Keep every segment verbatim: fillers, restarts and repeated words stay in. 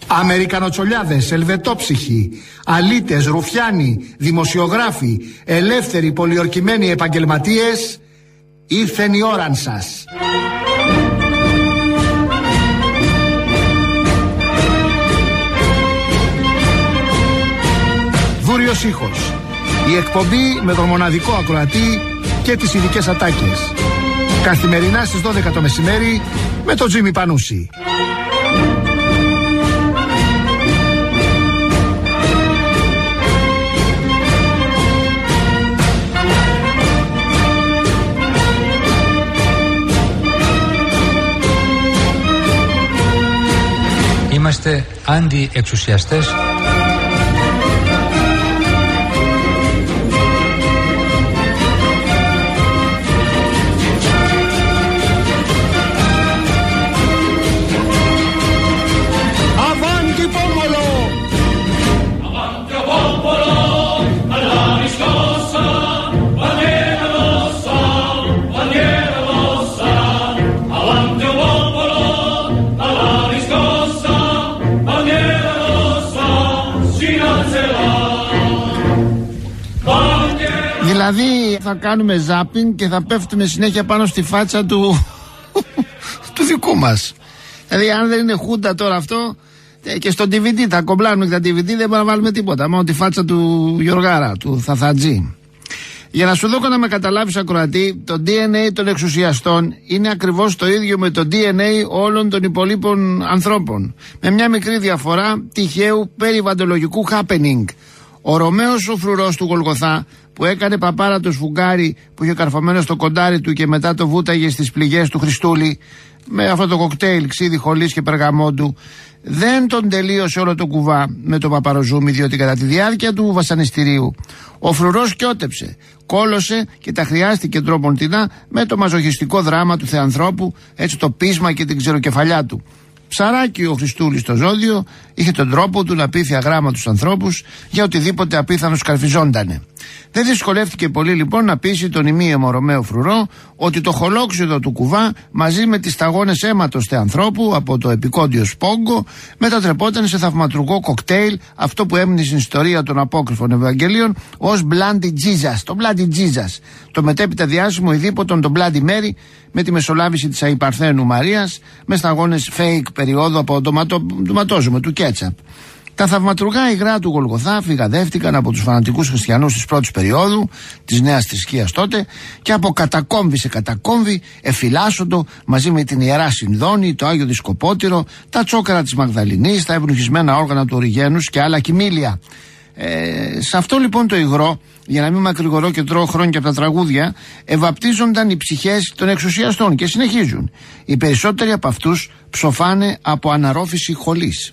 Αμερικανοτσολιάδες, ελβετόψυχοι, αλήτες, ρουφιάνοι, δημοσιογράφοι, ελεύθεροι πολιορκημένοι επαγγελματίες, ήρθεν η ώραν σας. Δούριος ήχος. Η εκπομπή με τον μοναδικό ακροατή και τις ειδικές ατάκες. Καθημερινά στις δώδεκα το μεσημέρι με τον Τζίμι Πανούση. Είμαστε αντιεξουσιαστές. Δηλαδή θα κάνουμε ζάπινγκ και θα πέφτουμε συνέχεια πάνω στη φάτσα του του δικού μας. Δηλαδή αν δεν είναι χούντα τώρα αυτό, και στο ντι βι ντι θα κομπλάνουμε και τα ντι βι ντι, δεν μπορούμε να βάλουμε τίποτα, μόνο τη φάτσα του Γιωργάρα, του Θαθατζή. Για να σου δω να με καταλάβεις ακροατή, το ντι εν έι των εξουσιαστών είναι ακριβώς το ίδιο με το ντι εν έι όλων των υπολείπων ανθρώπων, με μια μικρή διαφορά τυχαίου περιβαλλοντολογικού happening. Ο Ρωμαίος ο φρουρός του Γολγοθά, που έκανε παπάρα το σφουγγάρι που είχε καρφωμένο στο κοντάρι του και μετά το βούταγε στις πληγές του Χριστούλη με αυτό το κοκτέιλ ξύδι, χολής και περγαμόντου, δεν τον τελείωσε όλο το κουβά με το παπαροζούμι, διότι κατά τη διάρκεια του βασανιστηρίου ο φρουρός κιότεψε, κόλωσε και τα χρειάστηκε τρόποντινά με το μαζοχιστικό δράμα του θεανθρώπου, έτσι το πείσμα και την ξεροκεφαλιά του. Ψαράκι ο Χριστούλης στο ζώδιο, είχε τον τρόπο του να πείθει αγράμμα τους ανθρώπους για οτιδήποτε απίθανο σκαρφιζόντανε. Δεν δυσκολεύτηκε πολύ λοιπόν να πείσει τον ημίαιμο Ρωμαίο φρουρό ότι το χολόξιδο του κουβά μαζί με τις σταγόνες αίματος θεανθρώπου από το επικόντιο σπόγκο μετατρεπόταν σε θαυματουργό κοκτέιλ, αυτό που έμεινε στην ιστορία των απόκριφων Ευαγγελίων ως Bloody Jesus, το Bloody Jesus, το μετέπειτα διάσημο ειδήποτον τον Bloody Mary, με τη μεσολάβηση της Αϊπαρθένου Μαρίας, με σταγόνες fake περίοδου από το ματόζωμο του κέτσαπ. Τα θαυματουργά υγρά του Γολγοθά φυγαδεύτηκαν από τους φανατικούς χριστιανούς της πρώτης περίοδου, της νέας θρησκείας τότε, και από κατακόμβη σε κατακόμβη εφυλάσσοντο μαζί με την Ιερά Συνδόνη, το Άγιο Δισκοπότηρο, τα τσόκαρα της Μαγδαληνής, τα ευνουχισμένα όργανα του Οριγένους και άλλα κοιμήλια. Ε, σε αυτό λοιπόν το υγρό, για να μην μακρηγορώ και τρώω χρόνια από τα τραγούδια, ευαπτίζονταν οι ψυχές των εξουσιαστών και συνεχίζουν. Οι περισσότεροι από αυτούς ψοφάνε από αναρρόφηση χολής.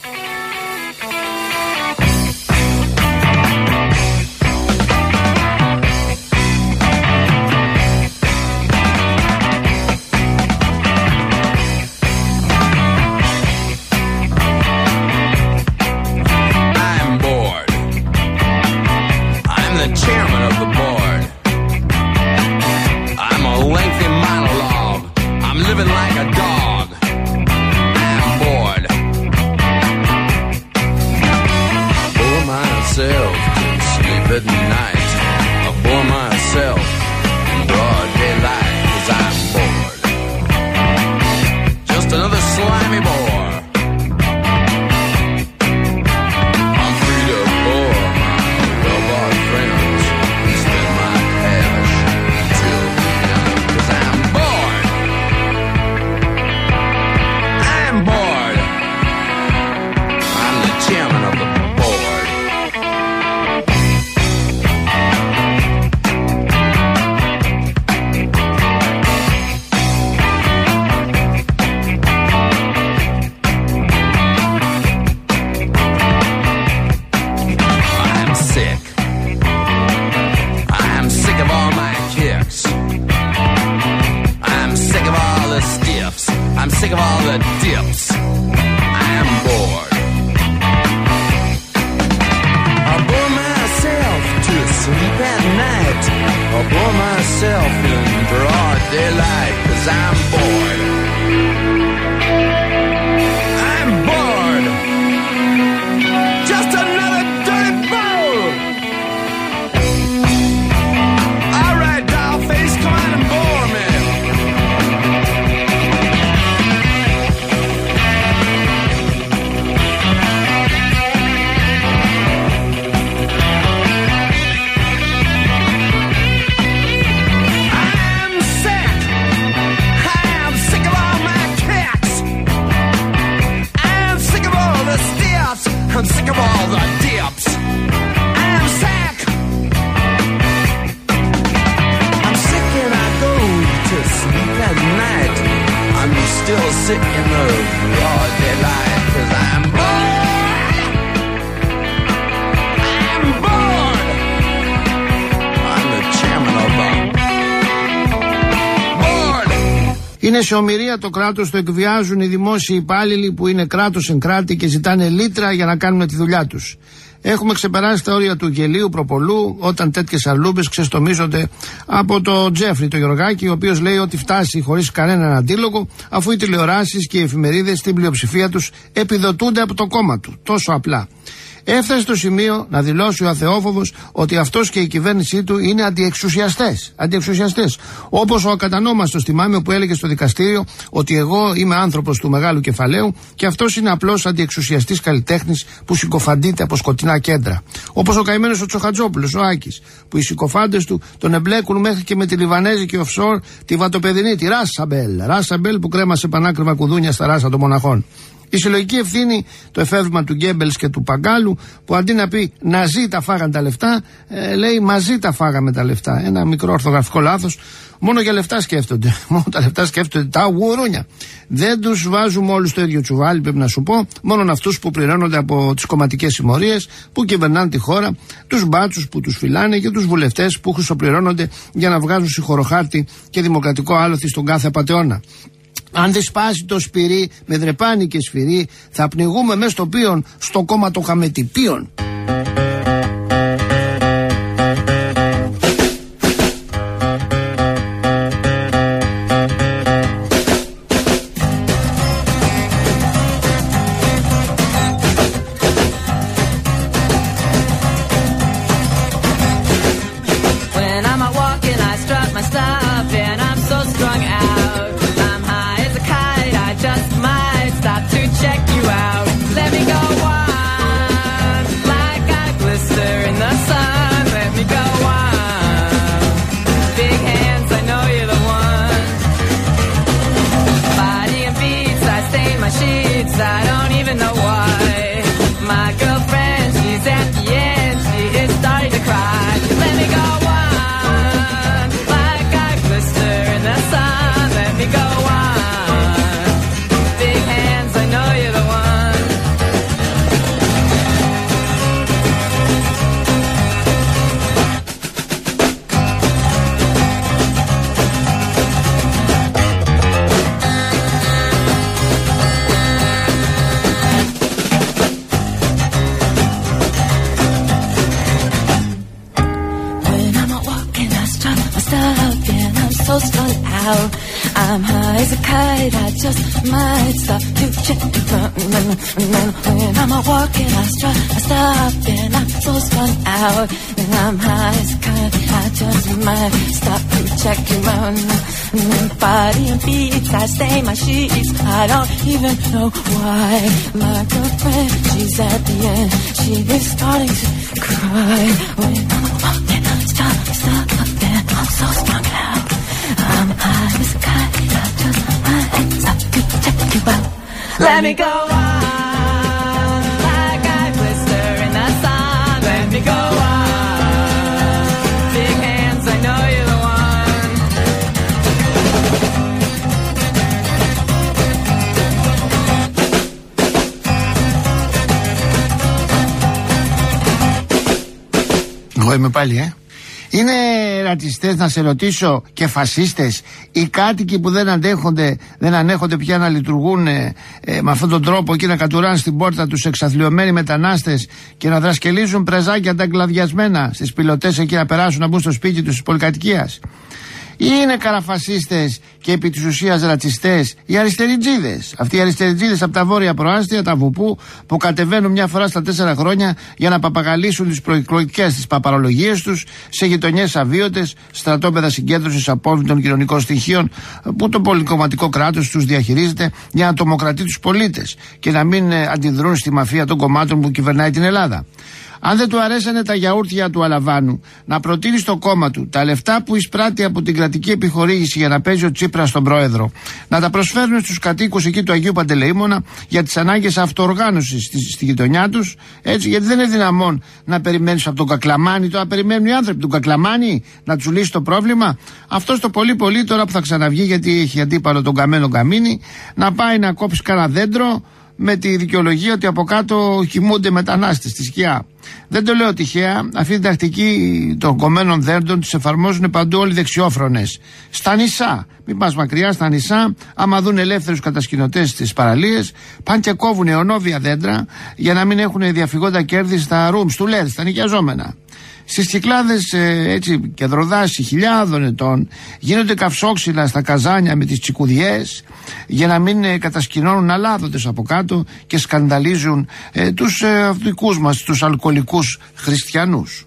I'm sick of all the dips. I'm sick. I'm sick and I go to sleep at night. I'm still sick in the broad daylight, 'cause I'm bored. I'm bored. I'm the chairman of the board. Είναι σε ομηρία το κράτος, το εκβιάζουν οι δημόσιοι υπάλληλοι που είναι κράτος εν κράτη και ζητάνε λίτρα για να κάνουν τη δουλειά τους. Έχουμε ξεπεράσει τα όρια του γελίου προπολού όταν τέτοιες αρλούμπες ξεστομίζονται από το Τζέφρι, το Γεωργάκη, ο οποίος λέει ότι φτάσει χωρίς κανέναν αντίλογο, αφού οι τηλεοράσεις και οι εφημερίδες στην πλειοψηφία τους επιδοτούνται από το κόμμα του. Τόσο απλά. Έφτασε στο σημείο να δηλώσει ο αθεόφοβος ότι αυτός και η κυβέρνησή του είναι αντιεξουσιαστές. Αντιεξουσιαστές. Όπως ο ακατανόμαστος, θυμάμαι, που έλεγε στο δικαστήριο ότι εγώ είμαι άνθρωπος του μεγάλου κεφαλαίου και αυτός είναι απλός αντιεξουσιαστής καλλιτέχνης που συκοφαντείται από σκοτεινά κέντρα. Όπως ο καημένος ο Τσοχατζόπουλος, ο Άκης, που οι συκοφάντες του τον εμπλέκουν μέχρι και με τη Λιβανέζικη offshore, τη βατοπεδινή, τη Ράσαμπελ. Ράσαμπελ που κρέμασε πανάκριβα κουδούνια στα ράσα των μοναχών. Η συλλογική ευθύνη, το εφεύρημα του Γκέμπελς και του Παγκάλου, που αντί να πει Ναζί τα φάγαν τα λεφτά, ε, λέει μαζί τα φάγαμε τα λεφτά. Ένα μικρό ορθογραφικό λάθος. Μόνο για λεφτά σκέφτονται. Μόνο τα λεφτά σκέφτονται τα γουρούνια. Δεν τους βάζουμε όλους στο ίδιο τσουβάλι, πρέπει να σου πω. Μόνο αυτούς που πληρώνονται από τις κομματικές συμμορίες, που κυβερνάνε τη χώρα, τους μπάτσους που τους φυλάνε και τους βουλευτές που χρυσοπληρώνονται για να βγάζουν συγχωροχάρτη και δημοκρατικό άλοθη στον κάθε απατεώνα. Αν δεν σπάσει το σπυρί με δρεπάνι και σφυρί, θα πνιγούμε μέσα στο πίον, στο κόμμα των χαμετυπίων. I'm high as a kite, I just might stop to check. When I'm walking, I strut, I stop, and I'm so strung out. And I'm high as a kite, I just might stop to check you out. Body and feet, I stain my sheets, I don't even know why. My girlfriend, she's at the end, she is starting to cry. When I'm walking, I stop, I stop, and I'm so strung out. I'm high as a kite, I just might stop to check you out. Let me go on, like I blister in the sun. Let me go on, big hands, I know you're the one. Εγώ είμαι πάλι, ε. Είναι ρατσιστές, να σε ρωτήσω, και φασίστες, οι κάτοικοι που δεν αντέχονται, δεν ανέχονται πια να λειτουργούν ε, ε, με αυτόν τον τρόπο και να κατουράνε στην πόρτα τους εξαθλιωμένοι μετανάστες και να δρασκελίζουν πρεζάκια τα εγκλαδιασμένα στις πιλωτές εκεί να περάσουν να μπουν στο σπίτι τους της πολυκατοικίας? Ή είναι καραφασίστες και επί της ουσίας ρατσιστές οι αριστεριτζίδες? Αυτοί οι αριστεριτζίδες από τα βόρεια προάστια, τα βουπού, που κατεβαίνουν μια φορά στα τέσσερα χρόνια για να παπαγαλίσουν τις προεκλογικές τις παπαρολογίες τους σε γειτονιές αβίωτες, στρατόπεδα συγκέντρωσης απόβλητων κοινωνικών στοιχείων που το πολυκομματικό κράτος τους διαχειρίζεται για να τομοκρατεί τους πολίτες και να μην ε, αντιδρούν στη μαφία των κομμάτων που κυβερνάει την Ελλάδα. Αν δεν του αρέσανε τα γιαούρτια του Αλαβάνου, να προτείνει στο κόμμα του τα λεφτά που εισπράττει από την κρατική επιχορήγηση για να παίζει ο Τσίπρας Τσίπρα στον πρόεδρο. Να τα προσφέρουν στους κατοίκους εκεί του Αγίου Παντελεήμονα για τις ανάγκες αυτοοργάνωσης στη, στη γειτονιά τους. Έτσι, γιατί δεν είναι δυναμόν να περιμένεις από τον Κακλαμάνη, τώρα περιμένουν οι άνθρωποι τον Κακλαμάνη να τους λύσει το πρόβλημα. Αυτό το πολύ πολύ τώρα που θα ξαναβγεί, γιατί έχει αντίπαλο τον Καμένο Καμίνη, να πάει να κόψει κανένα δέντρο με τη δικαιολογία ότι από κάτω κοιμούνται μετανάστες στη σκιά. Δεν το λέω τυχαία, αυτή την τακτική των κομμένων δέντρων τις εφαρμόζουν παντού όλοι οι δεξιόφρονες. Στα νησά, μην πας μακριά, στα νησά, άμα δουν ελεύθερους κατασκηνωτές στις παραλίες, πάνε και κόβουν αιωνόβια δέντρα για να μην έχουν διαφυγόντα κέρδη στα rooms του ελ ι ντι, στα νοικιαζόμενα. Στις Κυκλάδες, ε, έτσι, κεντροδάσοι χιλιάδων ετών γίνονται καυσόξυλα στα καζάνια με τις τσικουδιές για να μην ε, κατασκηνώνουν αλάδοντες από κάτω και σκανδαλίζουν ε, τους ε, δικούς μας, τους αλκοολικούς χριστιανούς.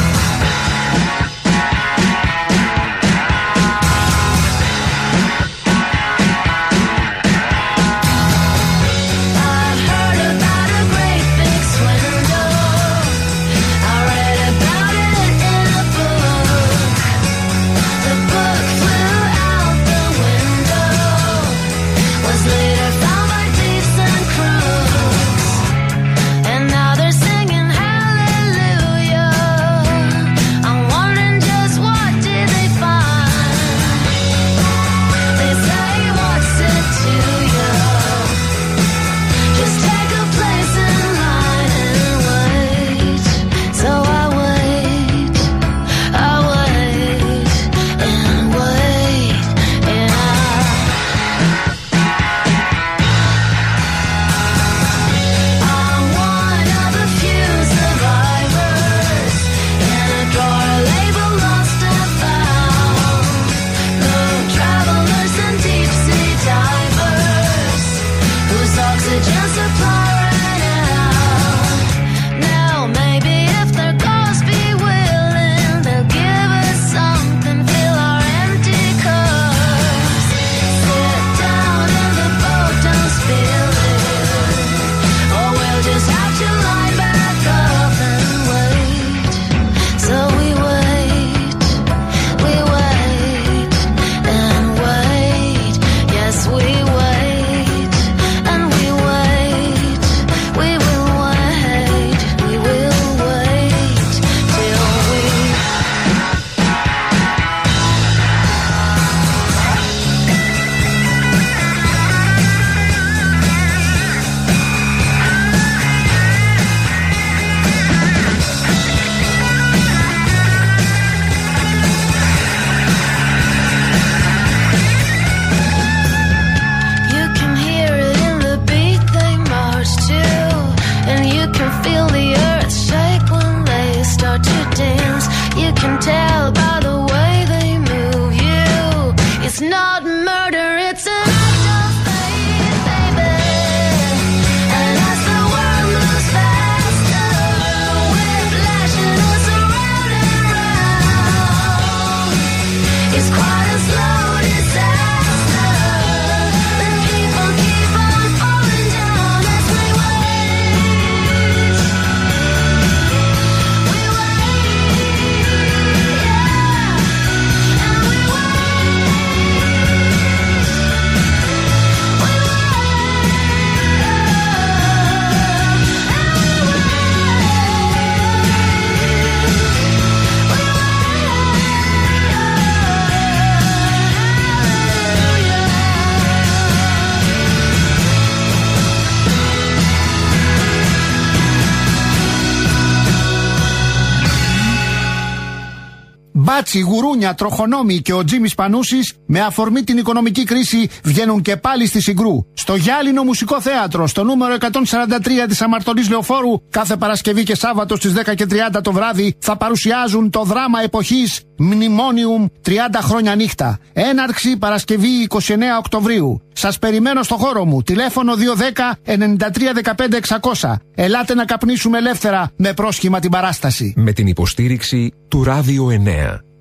Μπάτσι, Γουρούνια, Τροχονόμη και ο Τζίμις Πανούσης με αφορμή την οικονομική κρίση βγαίνουν και πάλι στη Συγκρού. Στο Γυάλινο Μουσικό Θέατρο, στο νούμερο εκατόν σαράντα τρία της Αμαρτωλής Λεωφόρου, κάθε Παρασκευή και Σάββατο στις δέκα και τριάντα το βράδυ θα παρουσιάζουν το δράμα εποχής Μνημόνιουμ τριάντα χρόνια νύχτα. Έναρξη Παρασκευή εικοστή ενάτη Οκτωβρίου. Σας περιμένω στο χώρο μου. Τηλέφωνο δύο ένα μηδέν εννιά τρία ένα πέντε εξακόσια. Ελάτε να καπνίσουμε ελεύθερα με πρόσχημα την παράσταση. Με την υποστήριξη του Ράδιο εννέα.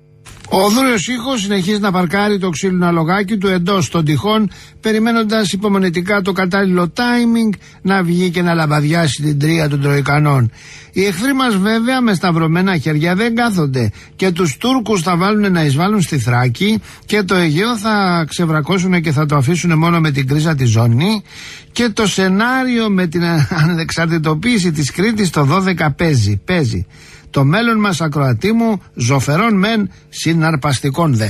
Ο δούριος ήχος συνεχίζει να παρκάρει το ξύλινο αλογάκι του εντός των τυχών, περιμένοντας υπομονετικά το κατάλληλο timing να βγει και να λαμπαδιάσει την τρία των Τροικανών. Οι εχθροί μας βέβαια με σταυρωμένα χέρια δεν κάθονται και τους Τούρκους θα βάλουν να εισβάλλουν στη Θράκη και το Αιγαίο θα ξεβρακώσουν και θα το αφήσουν μόνο με την κρίζα τη ζώνη και το σενάριο με την ανεξαρτητοποίηση της Κρήτης το δώδεκα παίζει, παίζει. Το μέλλον μας, ακροατή μου, ζωφερών μεν, συναρπαστικών δε.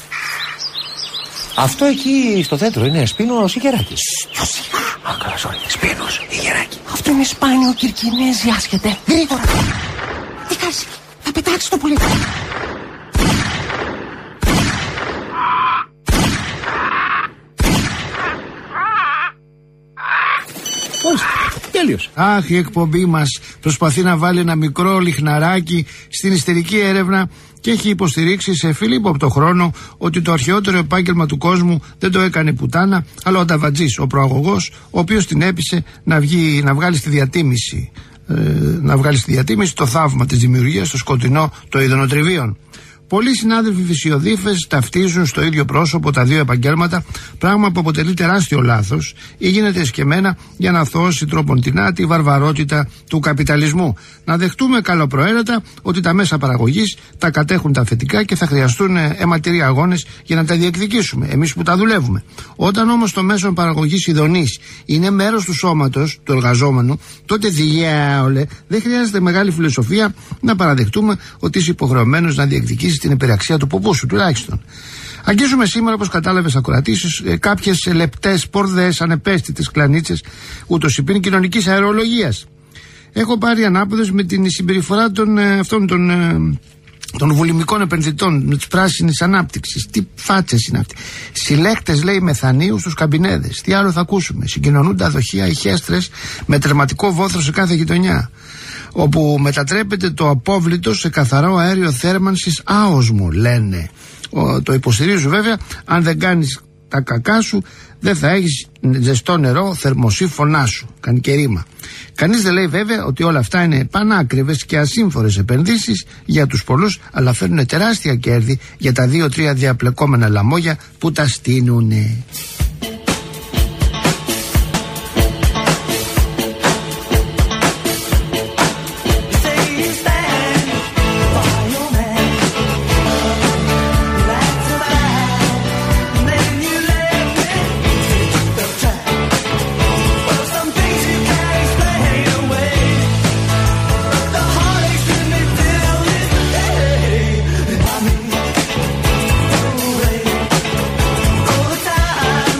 Αυτό εκεί στο δέντρο είναι Σπίνος ή Γεράκης? Πιο σιγά. Α, καλά, sorry. Σπίνος ή Γεράκη. Αυτό είναι σπάνιο Κυρκινέζι, άσχετε. Γρήγορα. Τι κάνεις, θα πετάξεις το πουλί. Τέλειος. Αχ, η εκπομπή μας προσπαθεί να βάλει ένα μικρό λιχναράκι στην ιστερική έρευνα και έχει υποστηρίξει σε φιλίπο από το χρόνο ότι το αρχαιότερο επάγγελμα του κόσμου δεν το έκανε πουτάνα, αλλά ο Νταβατζής, ο προαγωγός, ο οποίος την έπεισε να, βγει, να βγάλει στη διατίμηση ε, να βγάλει στη διατίμηση το θαύμα της δημιουργίας στο σκοτεινό των ειδονοτριβίων. Πολλοί συνάδελφοι φυσιοδίφες ταυτίζουν στο ίδιο πρόσωπο τα δύο επαγγέλματα, πράγμα που αποτελεί τεράστιο λάθος ή γίνεται εσκεμμένα για να αθώσει τροποντινά τη βαρβαρότητα του καπιταλισμού. Να δεχτούμε καλοπροαίρετα ότι τα μέσα παραγωγής τα κατέχουν τα αφεντικά και θα χρειαστούν αιματηροί αγώνες για να τα διεκδικήσουμε, εμείς που τα δουλεύουμε. Όταν όμως το μέσο παραγωγής ειδονής είναι μέρος του σώματος του εργαζόμενου, τότε διάολε δεν χρειάζεται μεγάλη φιλοσοφία να παραδεχτούμε ότι είσαι υποχρεωμένος να διεκδικήσεις την υπεραξία του ποπού σου, τουλάχιστον. Αγγίζουμε σήμερα, όπως κατάλαβες ακροατήσεις, κάποιες λεπτές, πορδές, ανεπαίσθητες κλανίτσες, ούτως υπήν κοινωνικής αερολογίας. Έχω πάρει ανάποδες με την συμπεριφορά των, ε, αυτών των, ε, των βουλημικών επενδυτών, με τις πράσινες ανάπτυξης. Τι φάτσες είναι αυτοί. Συλλέκτες, λέει, μεθανίου στους καμπινέδες. Τι άλλο θα ακούσουμε. Συγκοινωνούν τα δοχεία ηχέστρες με τερματικό βόθρο σε κάθε γειτονιά, όπου μετατρέπεται το απόβλητο σε καθαρό αέριο θέρμανσης άοσμο, λένε. Ο, το υποστηρίζω βέβαια. Αν δεν κάνεις τα κακά σου, δεν θα έχεις ζεστό νερό, θερμοσύφωνά σου. Κάνει και ρήμα. Κανείς δεν λέει βέβαια ότι όλα αυτά είναι πανάκριβες και ασύμφορες επενδύσεις για τους πολλούς, αλλά φέρνουν τεράστια κέρδη για τα δύο-τρία διαπλεκόμενα λαμόγια που τα στείνουνε. Time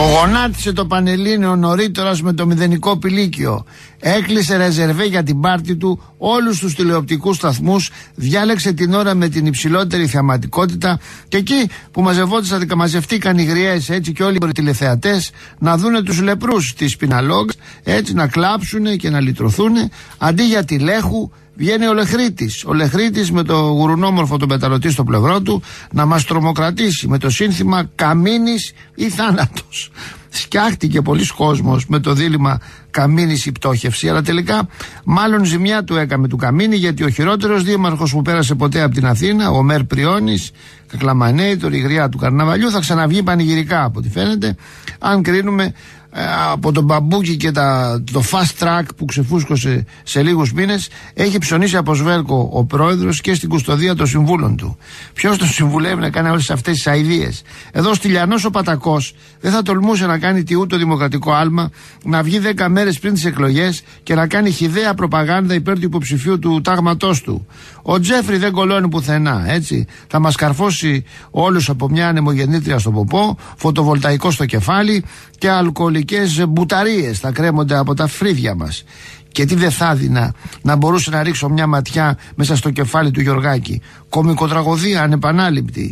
γονάτισε το Πανελλήνιο νωρίτερα με το μηδενικό πηλίκιο. Έκλεισε ρεζερβέ για την πάρτη του όλους τους τηλεοπτικούς σταθμούς. Διάλεξε την ώρα με την υψηλότερη θεαματικότητα. Και εκεί που μαζευόντουσαν, μαζευτήκαν οι γριές, έτσι και όλοι οι τηλεθεατές, να δούνε τους λεπρούς της Πιναλόγ, έτσι να κλάψουνε και να λυτρωθούνε. Αντί για τη Λέχου, βγαίνει ο Λεχρίτης. Ο Λεχρίτης με το γουρουνόμορφο τον πεταλωτή στο πλευρό του να μας τρομοκρατήσει με το σύνθημα Καμίνης ή θάνατος. Σκιάχτηκε πολλοί κόσμος με το δίλημμα Καμίνης ή πτώχευση, αλλά τελικά μάλλον ζημιά του έκαμε του Καμίνη, γιατί ο χειρότερος δήμαρχος που πέρασε ποτέ από την Αθήνα, ο Μέρ Πριώνης, Κακλαμανέιτορ, η γριά του καρναβαλιού, θα ξαναβγεί πανηγυρικά από ό,τι φαίνεται, αν κρίνουμε από τον μπαμπούκι και τα, το fast track που ξεφούσκωσε σε λίγους μήνες. Έχει ψωνίσει από σβέρκο ο πρόεδρος και στην κουστοδία των συμβούλων του. Ποιος τον συμβουλεύει να κάνει όλες αυτές τις αηδίες? Εδώ στυλιανός ο Πατακός δεν θα τολμούσε να κάνει τι ούτω δημοκρατικό άλμα, να βγει δέκα μέρες πριν τις εκλογές και να κάνει χυδαία προπαγάνδα υπέρ του υποψηφίου του τάγματός του. Ο Τζέφρι δεν κολώνει πουθενά, έτσι. Θα μας καρφώσει όλους από μια ανεμογεννήτρια στο ποπό, φωτοβολταϊκό στο κεφάλι και αλκοολικές μπουταρίες θα κρέμονται από τα φρύδια μας. Και τι δεν θα έδινα να μπορούσε να ρίξω μια ματιά μέσα στο κεφάλι του Γιωργάκη. Κομικοτραγωδία ανεπανάληπτη.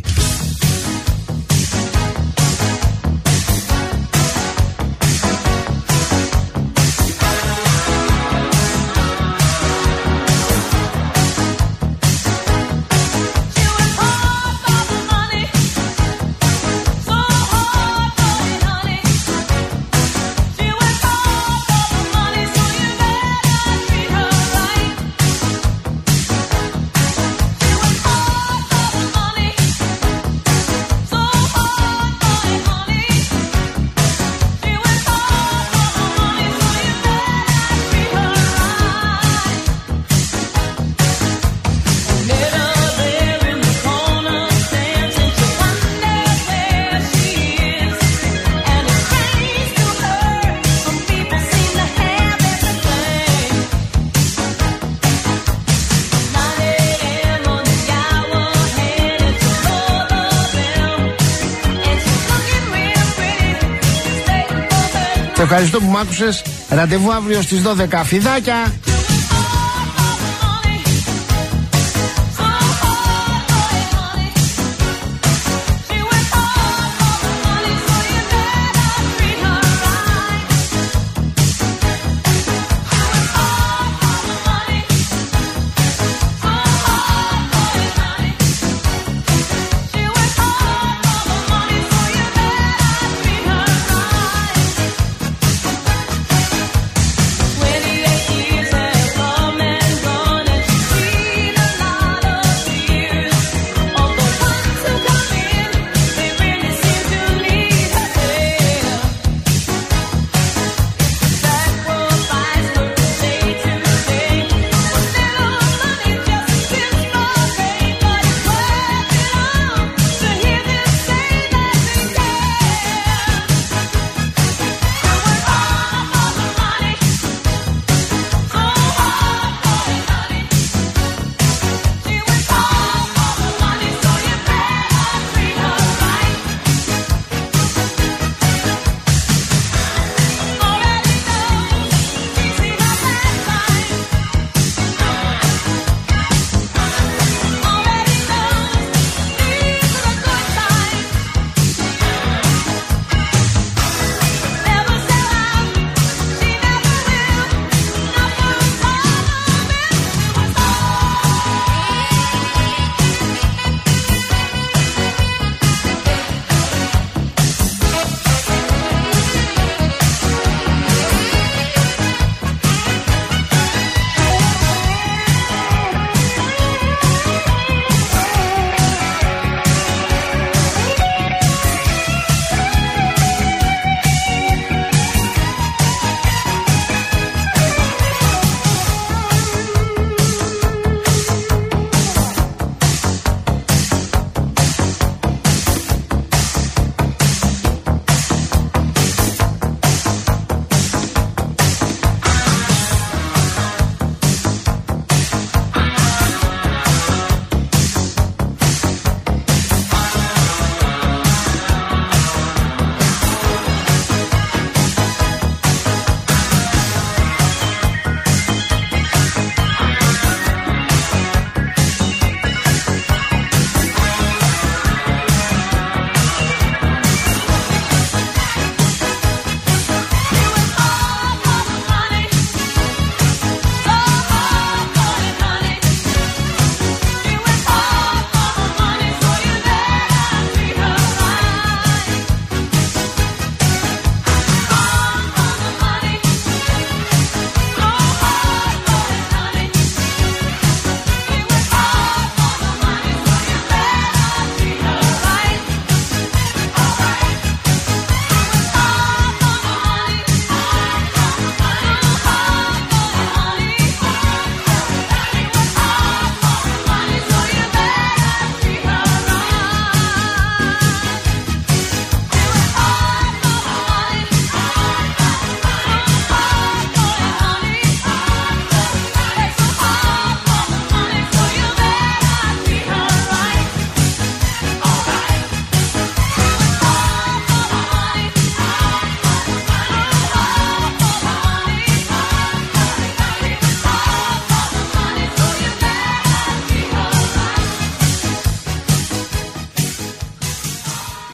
Ευχαριστώ που μ' άκουσες. Ραντεβού αύριο στις δώδεκα. Φιδάκια!